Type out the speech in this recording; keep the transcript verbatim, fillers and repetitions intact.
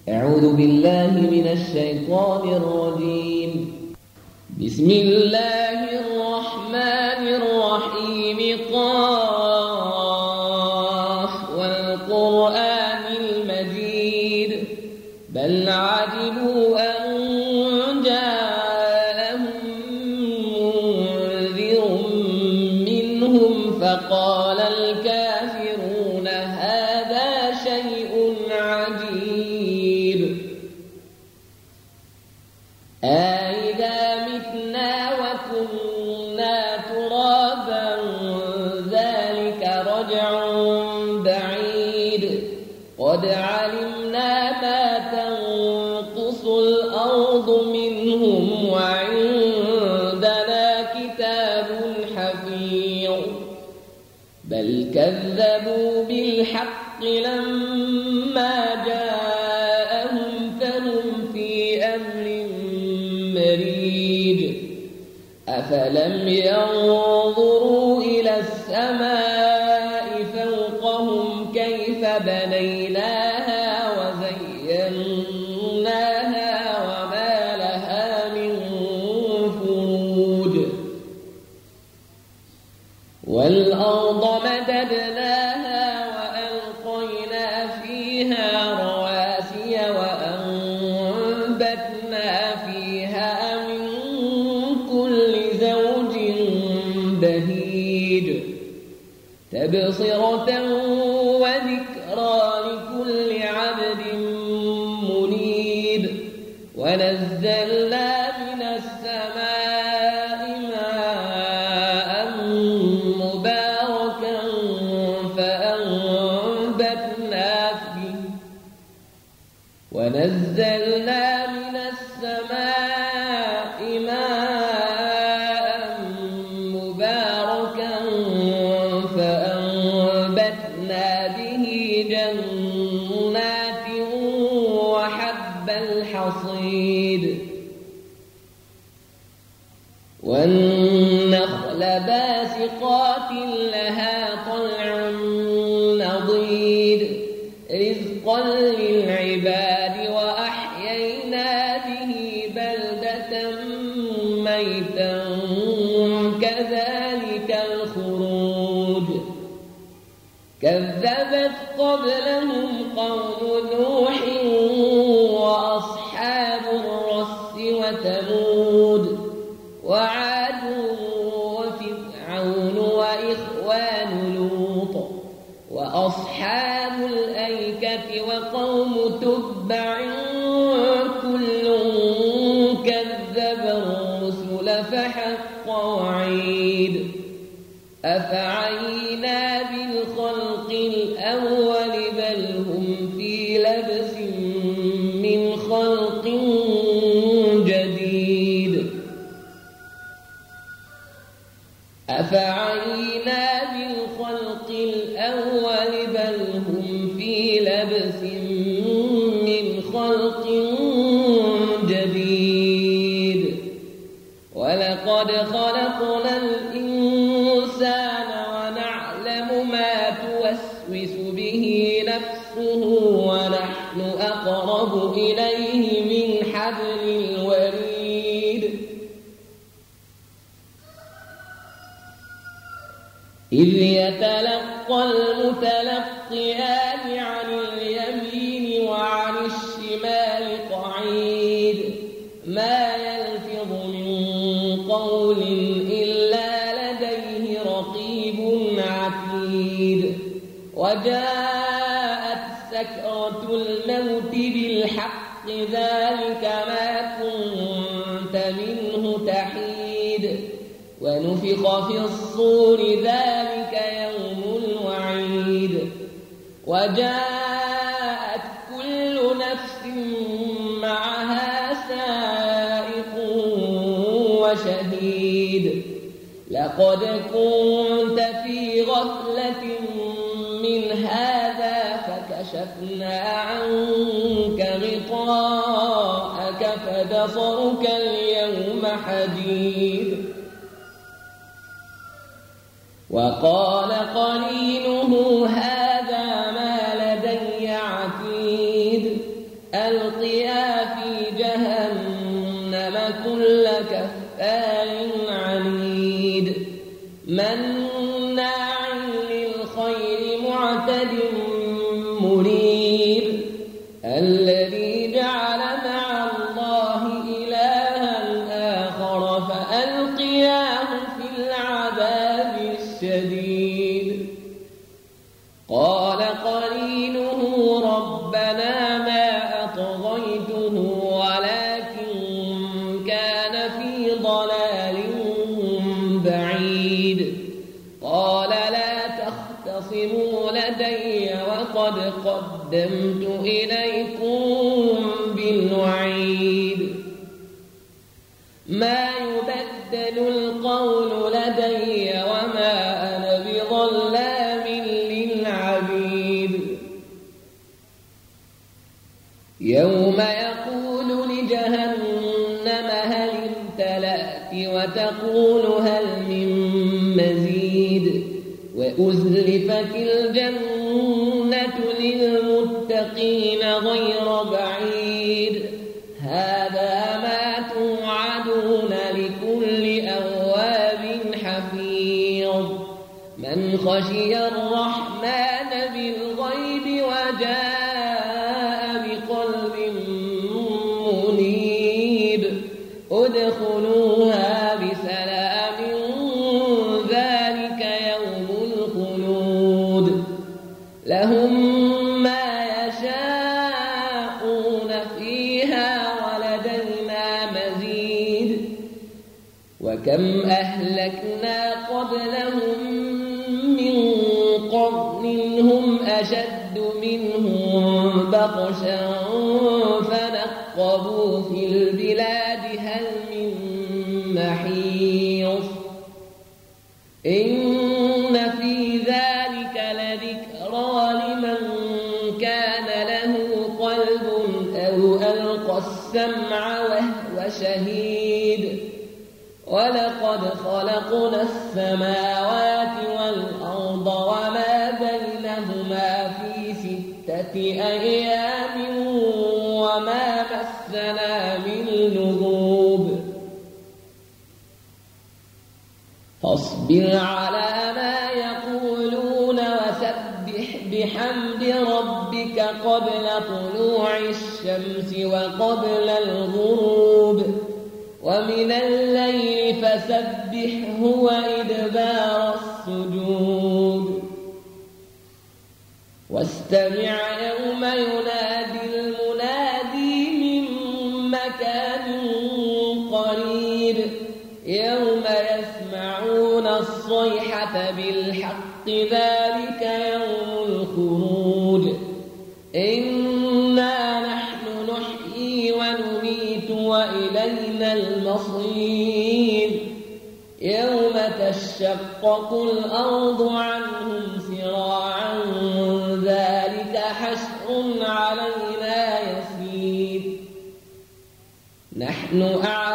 أعوذ بالله من الشيطان الرجيم. بسم الله الرحمن الرحيم. قاف والقرآن المجيد. بل عجبوا أن جاءهم منذر منهم فقال الكافرون هذا شيء عجيب. أإذا متنا وكنا ترابا ذلك رجع بعيد. قد علمنا ما تنقص الأرض منهم وعندنا كتاب حفيظ. بل كذبوا بالحق لما جاءهم فهم في أمر مريج. أفلم ينظروا إلى السماء فوقهم كيف بنيناها وزيناها وما لها من فروج. والأرض مددناها وألقينا فيها رواسي وأنبتنا فيها من كل زوج بهيج. تبصرة وذكرى لكل عبد منيب. ونزلنا من السماء ماء مباركا فأنبتنا فيه ونزلنا من السماء ماء مباركا فأنبتنا به جنات وحب الحصيد. والنخل باسقات لها طلع نضيد. رزقا للعباد وأحيينا به بلدة ميتا كذلك الخروج. كذبت قبلهم قوم نوح وأصحاب الرس وثمود وعاد وفرعون وإخوان لوط وأصحاب الأيكة وقوم تبع كل كذب الرسل فحق وعيد. أفعينا بالخلق الأول بل هم في لبس من خلق جديد. أفعينا بالخلق الأول بل هم في لبس من خلق جديد. ولقد خلقنا الإنسان ونعلم ما توسوس به نفسه ونحن أقرب إليه من حبل الوريد. إذ يتلقى المتلقيان عن اليمين وعن الشمال قعيد. ما يلفظ من قول إلا لديه رقيب عتيد. وجاءت سكرة الموت بالحق ذلك ما كنت منه تحيد. ونفخ في الصور ذلك يوم الوعيد. وجاءت كل نفس معها سائق وشهيد. لقد كنت في غفلة من هذا فكشفنا عنك غطاءك فبصرك اليوم حديد. وقال قرينه هذا ما لدي عتيد. ألقيا في جهنم كل كفار عنيد مناع للخير معتد مريب الذي جعل مع الله إلها آخر فألقياه في العذاب الشديد قال قرينه ربنا ما أطغيته ولكن كان في ضلال بعيد قال لا تختصموا لدي وقد قدمت إليكم بالوعيد ما يبدل القول لدي وما أنا بظلام للعبيد يوم يقول لجهنم هل امتلأت وتقول هل من مزيد وأزلفت الجنة للمتقين غير بعيد هذا ما توعدون لكل أواب حفيظ من خشي الرحمن بالغيب وجاء بقلب منيب ادخلوها بسلام ذلك يوم الخلود لهم ما يشاءون فيها ولدينا مزيد وكم أهلكنا قبلهم من قرن هم أشد منهم بطشا فنقبوا في البلاد هل من محيص إن في ذلك لذكرى لمن كان له قلب أو ألقى السمع وهو شهيد ولقد خلقنا السماوات والأرض وما بينهما في ستة أيام وما مسنا من لغوب فاصبر على ما يقولون وسبح بحمد ربك قبل طلوع الشمس وقبل الغروب ومن الليل فسبحه وإدبار السجود واستمع يوم ينادي المنادي من مكان قريب يوم يسمعون الصيحة بالحق ذلك يوم الخروج إنا نحن نحيي ونميت وإلينا المصير يوم تشقق الأرض عنهم سراعا ذلك حشر علينا يسير نحن أعلم